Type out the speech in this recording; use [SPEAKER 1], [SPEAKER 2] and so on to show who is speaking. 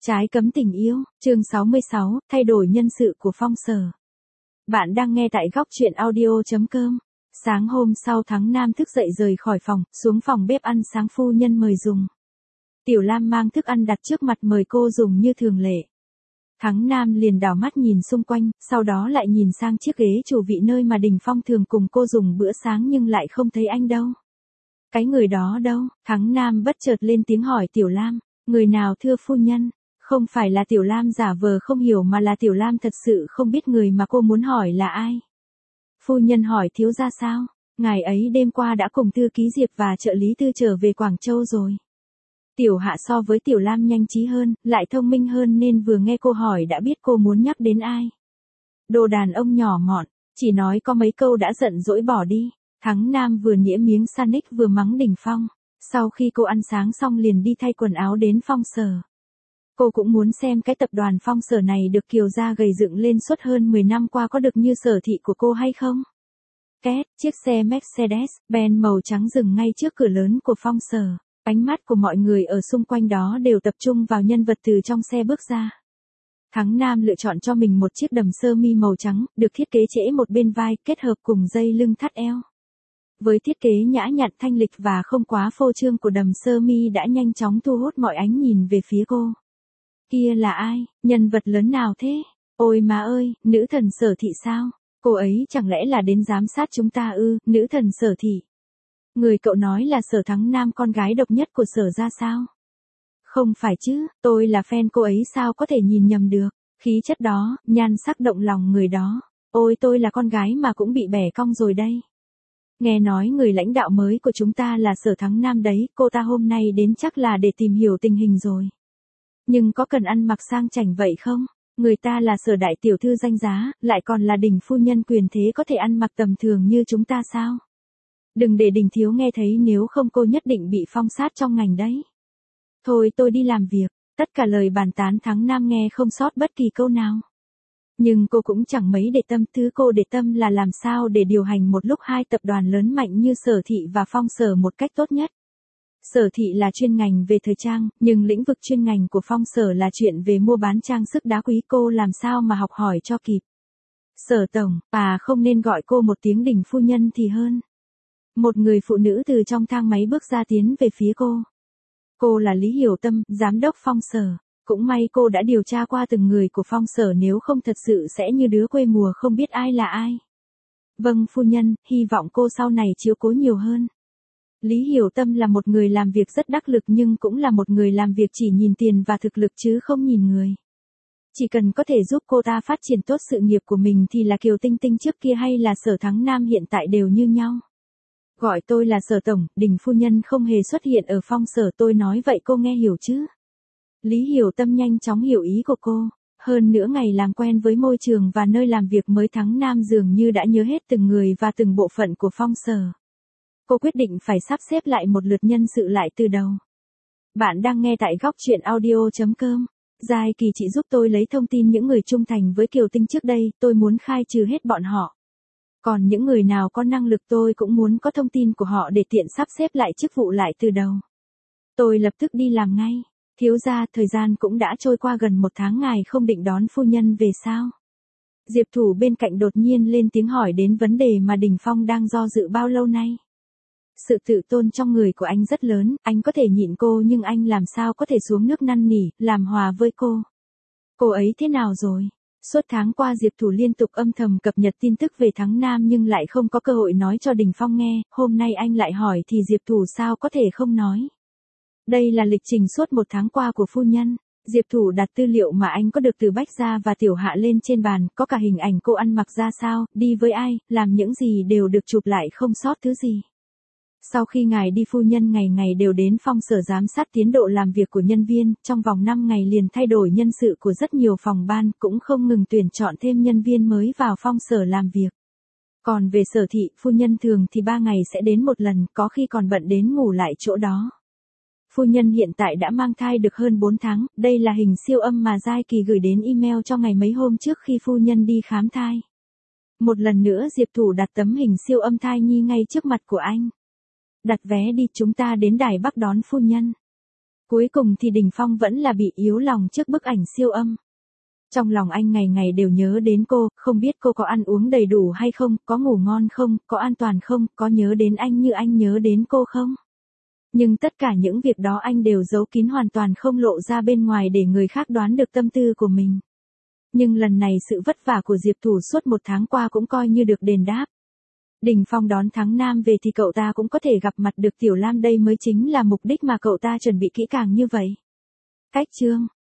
[SPEAKER 1] Trái cấm tình yêu, chương 66, thay đổi nhân sự của Phong Sở. Bạn đang nghe tại góc truyện audio.com. Sáng hôm sau Thắng Nam thức dậy rời khỏi phòng, xuống phòng bếp ăn sáng phu nhân mời dùng. Tiểu Lam mang thức ăn đặt trước mặt mời cô dùng như thường lệ. Thắng Nam liền đảo mắt nhìn xung quanh, sau đó lại nhìn sang chiếc ghế chủ vị nơi mà Đình Phong thường cùng cô dùng bữa sáng nhưng lại không thấy anh đâu. Cái người đó đâu? Thắng Nam bất chợt lên tiếng hỏi Tiểu Lam, người nào thưa phu nhân? Không phải là Tiểu Lam giả vờ không hiểu mà là Tiểu Lam thật sự không biết người mà cô muốn hỏi là ai. Phu nhân hỏi thiếu gia sao? Ngài ấy đêm qua đã cùng thư ký Diệp và trợ lý Tư trở về Quảng Châu rồi. Tiểu Hạ so với Tiểu Lam nhanh trí hơn, lại thông minh hơn nên vừa nghe cô hỏi đã biết cô muốn nhắc đến ai. Đồ đàn ông nhỏ mọn, chỉ nói có mấy câu đã giận dỗi bỏ đi. Thắng Nam vừa nhĩa miếng Sanic vừa mắng Đình Phong. Sau khi cô ăn sáng xong liền đi thay quần áo đến Phong Sở. Cô cũng muốn xem cái tập đoàn Phong Sở này được Kiều gia gầy dựng lên suốt hơn 10 năm qua có được như sở thị của cô hay không. Két, chiếc xe Mercedes-Benz màu trắng dừng ngay trước cửa lớn của Phong Sở. Ánh mắt của mọi người ở xung quanh đó đều tập trung vào nhân vật từ trong xe bước ra. Thắng Nam lựa chọn cho mình một chiếc đầm sơ mi màu trắng, được thiết kế trễ một bên vai, kết hợp cùng dây lưng thắt eo. Với thiết kế nhã nhặn thanh lịch và không quá phô trương của đầm sơ mi đã nhanh chóng thu hút mọi ánh nhìn về phía cô. Kia là ai? Nhân vật lớn nào thế? Ôi má ơi, nữ thần Sở thị sao? Cô ấy chẳng lẽ là đến giám sát chúng ta ư? Nữ thần Sở thị. Người cậu nói là Sở Thắng Nam con gái độc nhất của Sở ra sao? Không phải chứ, tôi là fan cô ấy sao có thể nhìn nhầm được. Khí chất đó, nhan sắc động lòng người đó. Ôi tôi là con gái mà cũng bị bẻ cong rồi đây. Nghe nói người lãnh đạo mới của chúng ta là Sở Thắng Nam đấy, cô ta hôm nay đến chắc là để tìm hiểu tình hình rồi. Nhưng có cần ăn mặc sang chảnh vậy không? Người ta là Sở đại tiểu thư danh giá, lại còn là Đình phu nhân quyền thế có thể ăn mặc tầm thường như chúng ta sao? Đừng để Đình thiếu nghe thấy nếu không cô nhất định bị phong sát trong ngành đấy. Thôi tôi đi làm việc, tất cả lời bàn tán Thắng Nam nghe không sót bất kỳ câu nào. Nhưng cô cũng chẳng mấy để tâm, thứ cô để tâm là làm sao để điều hành một lúc hai tập đoàn lớn mạnh như Sở thị và Phong Sở một cách tốt nhất. Sở thị là chuyên ngành về thời trang, nhưng lĩnh vực chuyên ngành của Phong Sở là chuyện về mua bán trang sức đá quý, cô làm sao mà học hỏi cho kịp. Sở tổng, không nên gọi cô một tiếng Đình phu nhân thì hơn. Một người phụ nữ từ trong thang máy bước ra tiến về phía cô. Cô là Lý Hiểu Tâm, giám đốc Phong Sở. Cũng may cô đã điều tra qua từng người của Phong Sở, nếu không thật sự sẽ như đứa quê mùa không biết ai là ai. Vâng phu nhân, hy vọng cô sau này chiếu cố nhiều hơn. Lý Hiểu Tâm là một người làm việc rất đắc lực nhưng cũng là một người làm việc chỉ nhìn tiền và thực lực chứ không nhìn người. Chỉ cần có thể giúp cô ta phát triển tốt sự nghiệp của mình thì là Kiều Tinh Tinh trước kia hay là Sở Thắng Nam hiện tại đều như nhau. Gọi tôi là Sở tổng, Đình phu nhân không hề xuất hiện ở Phong Sở, tôi nói vậy cô nghe hiểu chứ? Lý Hiểu Tâm nhanh chóng hiểu ý của cô. Hơn nữa ngày làm quen với môi trường và nơi làm việc mới, Thắng Nam dường như đã nhớ hết từng người và từng bộ phận của Phong Sở. Cô quyết định phải sắp xếp lại một lượt nhân sự lại từ đầu. Bạn đang nghe tại góc truyện audio.com. Giai Kỳ, chị giúp tôi lấy thông tin những người trung thành với Kiều Tinh trước đây, tôi muốn khai trừ hết bọn họ. Còn những người nào có năng lực tôi cũng muốn có thông tin của họ để tiện sắp xếp lại chức vụ lại từ đầu. Tôi lập tức đi làm ngay. Thiếu gia, thời gian cũng đã trôi qua gần 1 tháng, ngài không định đón phu nhân về sao? Diệp Thủ bên cạnh đột nhiên lên tiếng hỏi đến vấn đề mà Đình Phong đang do dự bao lâu nay. Sự tự tôn trong người của anh rất lớn, anh có thể nhịn cô nhưng anh làm sao có thể xuống nước năn nỉ, làm hòa với cô. Cô ấy thế nào rồi? Suốt tháng qua Diệp Thủ liên tục âm thầm cập nhật tin tức về Thắng Nam nhưng lại không có cơ hội nói cho Đình Phong nghe, hôm nay anh lại hỏi thì Diệp Thủ sao có thể không nói. Đây là lịch trình suốt 1 tháng qua của phu nhân. Diệp Thủ đặt tư liệu mà anh có được từ Bách Gia và Tiểu Hạ lên trên bàn, có cả hình ảnh cô ăn mặc ra sao, đi với ai, làm những gì đều được chụp lại không sót thứ gì. Sau khi ngài đi, phu nhân ngày ngày đều đến Phong Sở giám sát tiến độ làm việc của nhân viên, trong vòng 5 ngày liền thay đổi nhân sự của rất nhiều phòng ban, cũng không ngừng tuyển chọn thêm nhân viên mới vào Phong Sở làm việc. Còn về Sở thị, phu nhân thường thì 3 ngày sẽ đến một lần, có khi còn bận đến ngủ lại chỗ đó. Phu nhân hiện tại đã mang thai được hơn 4 tháng, đây là hình siêu âm mà Giai Kỳ gửi đến email cho ngày mấy hôm trước khi phu nhân đi khám thai. Một lần nữa Diệp Thủ đặt tấm hình siêu âm thai nhi ngay trước mặt của anh. Đặt vé đi, chúng ta đến Đài Bắc đón phu nhân. Cuối cùng thì Đình Phong vẫn là bị yếu lòng trước bức ảnh siêu âm. Trong lòng anh ngày ngày đều nhớ đến cô, không biết cô có ăn uống đầy đủ hay không, có ngủ ngon không, có an toàn không, có nhớ đến anh như anh nhớ đến cô không. Nhưng tất cả những việc đó anh đều giấu kín hoàn toàn không lộ ra bên ngoài để người khác đoán được tâm tư của mình. Nhưng lần này sự vất vả của Diệp Thủ suốt 1 tháng qua cũng coi như được đền đáp. Đình Phong đón Thắng Nam về thì cậu ta cũng có thể gặp mặt được Tiểu Lam, đây mới chính là mục đích mà cậu ta chuẩn bị kỹ càng như vậy. Cách chương